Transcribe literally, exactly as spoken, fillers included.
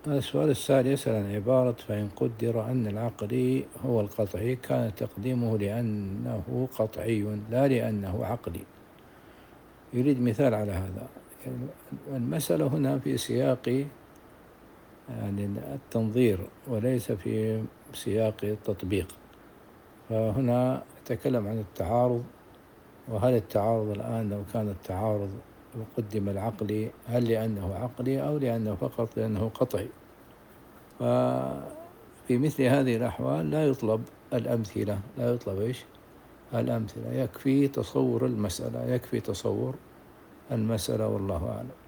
السؤال السائل يسأل عن عبارة فإن قدر أن العقلي هو القطعي كان تقديمه لأنه قطعي لا لأنه عقلي. يريد مثال على هذا. يعني المسألة هنا في سياق يعني التنظير وليس في سياق التطبيق، فهنا أتكلم عن التعارض، وهل التعارض الآن لو كان التعارض وقدم العقلي هل لأنه عقلي أو لأنه فقط لأنه قطعي؟ ففي مثل هذه الأحوال لا يطلب الأمثلة، لا يطلب إيش؟ الأمثلة، يكفي تصور المسألة، يكفي تصور المسألة، والله أعلم.